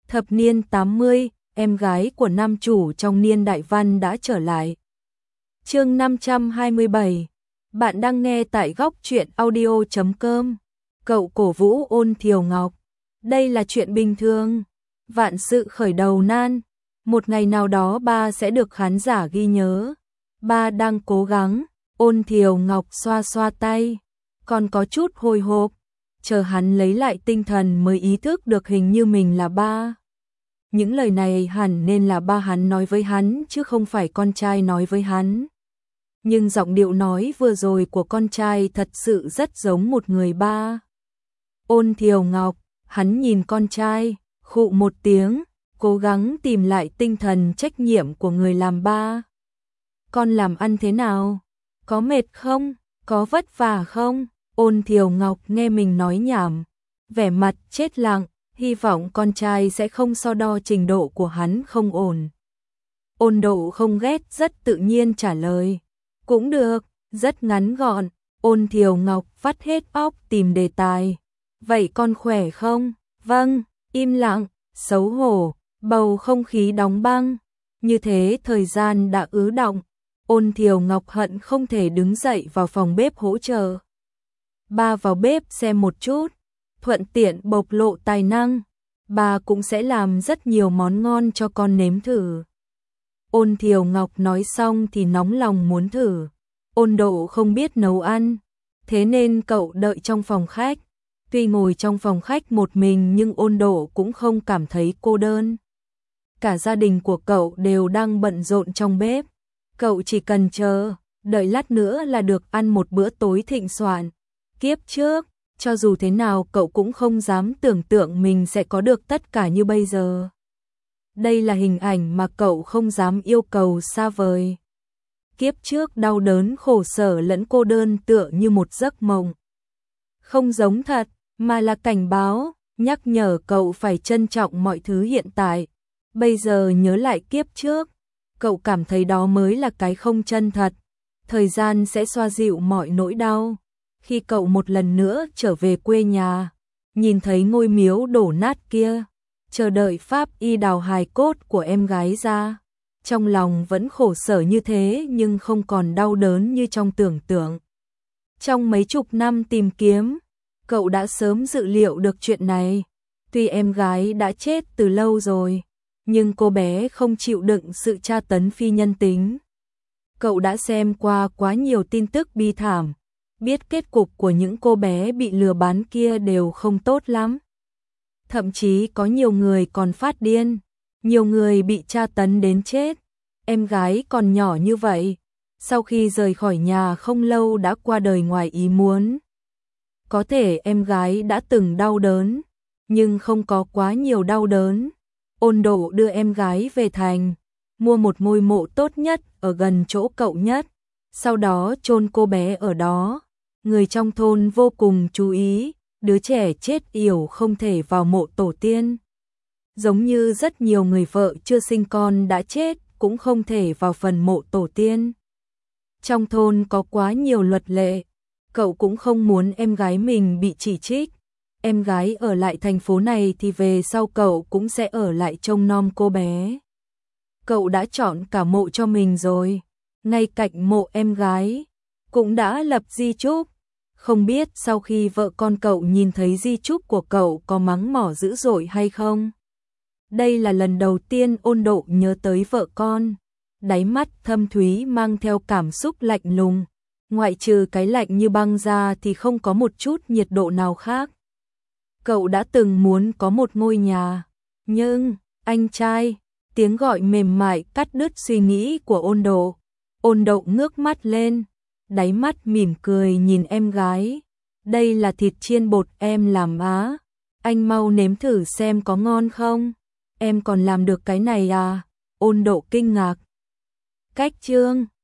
Thập niên 80, em gái của nam chủ trong niên đại văn đã trở lại. Chương 527. Bạn đang nghe tại góc truyện audio.com. Cậu cổ vũ Ôn Thiều Ngọc. Đây là chuyện bình thường. Vạn sự khởi đầu nan. Một ngày nào đó ba sẽ được khán giả ghi nhớ. Ba đang cố gắng. Ôn Thiều Ngọc xoa xoa tay. Còn có chút hồi hộp. Chờ hắn lấy lại tinh thần mới ý thức được hình như mình là ba. Những lời này hẳn nên là ba hắn nói với hắn chứ không phải con trai nói với hắn. Nhưng giọng điệu nói vừa rồi của con trai thật sự rất giống một người ba. Ôn Thiều Ngọc, hắn nhìn con trai, khụ một tiếng, cố gắng tìm lại tinh thần trách nhiệm của người làm ba. Con làm ăn thế nào? Có mệt không? Có vất vả không? Ôn Thiều Ngọc nghe mình nói nhảm, vẻ mặt chết lặng, hy vọng con trai sẽ không so đo trình độ của hắn không ổn. Ôn Độ không ghét, rất tự nhiên trả lời. Cũng được, rất ngắn gọn. Ôn Thiều Ngọc vắt hết óc tìm đề tài. Vậy con khỏe không? Vâng, im lặng, xấu hổ, bầu không khí đóng băng. Như thế thời gian đã ứ đọng. Ôn Thiều Ngọc hận không thể đứng dậy vào phòng bếp hỗ trợ. Ba vào bếp xem một chút, thuận tiện bộc lộ tài năng. Ba cũng sẽ làm rất nhiều món ngon cho con nếm thử. Ôn Thiều Ngọc nói xong thì nóng lòng muốn thử. Ôn Độ không biết nấu ăn, thế nên cậu đợi trong phòng khách. Tuy ngồi trong phòng khách một mình nhưng Ôn Độ cũng không cảm thấy cô đơn. Cả gia đình của cậu đều đang bận rộn trong bếp. Cậu chỉ cần chờ, đợi lát nữa là được ăn một bữa tối thịnh soạn. Kiếp trước, cho dù thế nào cậu cũng không dám tưởng tượng mình sẽ có được tất cả như bây giờ. Đây là hình ảnh mà cậu không dám yêu cầu xa vời. Kiếp trước đau đớn khổ sở lẫn cô đơn tựa như một giấc mộng. Không giống thật, mà là cảnh báo, nhắc nhở cậu phải trân trọng mọi thứ hiện tại. Bây giờ nhớ lại kiếp trước, cậu cảm thấy đó mới là cái không chân thật. Thời gian sẽ xoa dịu mọi nỗi đau. Khi cậu một lần nữa trở về quê nhà, nhìn thấy ngôi miếu đổ nát kia, chờ đợi pháp y đào hài cốt của em gái ra, trong lòng vẫn khổ sở như thế nhưng không còn đau đớn như trong tưởng tượng. Trong mấy chục năm tìm kiếm, cậu đã sớm dự liệu được chuyện này. Tuy em gái đã chết từ lâu rồi, nhưng cô bé không chịu đựng sự tra tấn phi nhân tính. Cậu đã xem qua quá nhiều tin tức bi thảm, biết kết cục của những cô bé bị lừa bán kia đều không tốt lắm. Thậm chí có nhiều người còn phát điên, nhiều người bị tra tấn đến chết. Em gái còn nhỏ như vậy, sau khi rời khỏi nhà không lâu đã qua đời ngoài ý muốn. Có thể em gái đã từng đau đớn, nhưng không có quá nhiều đau đớn. Ôn Độ đưa em gái về thành, mua một ngôi mộ tốt nhất ở gần chỗ cậu nhất, sau đó chôn cô bé ở đó. Người trong thôn vô cùng chú ý, đứa trẻ chết yểu không thể vào mộ tổ tiên. Giống như rất nhiều người vợ chưa sinh con đã chết cũng không thể vào phần mộ tổ tiên. Trong thôn có quá nhiều luật lệ, cậu cũng không muốn em gái mình bị chỉ trích. Em gái ở lại thành phố này thì về sau cậu cũng sẽ ở lại trông nom cô bé. Cậu đã chọn cả mộ cho mình rồi, ngay cạnh mộ em gái, cũng đã lập di chúc. Không biết sau khi vợ con cậu nhìn thấy di chúc của cậu có mắng mỏ dữ dội hay không? Đây là lần đầu tiên Ôn Độ nhớ tới vợ con. Đáy mắt thâm thúy mang theo cảm xúc lạnh lùng. Ngoại trừ cái lạnh như băng ra thì không có một chút nhiệt độ nào khác. Cậu đã từng muốn có một ngôi nhà. Nhưng, anh trai, tiếng gọi mềm mại cắt đứt suy nghĩ của Ôn Độ. Ôn Độ ngước mắt lên, đáy mắt mỉm cười nhìn em gái. Đây là thịt chiên bột em làm á. Anh mau nếm thử xem có ngon không. Em còn làm được cái này à? Ôn Độ kinh ngạc. Cách chương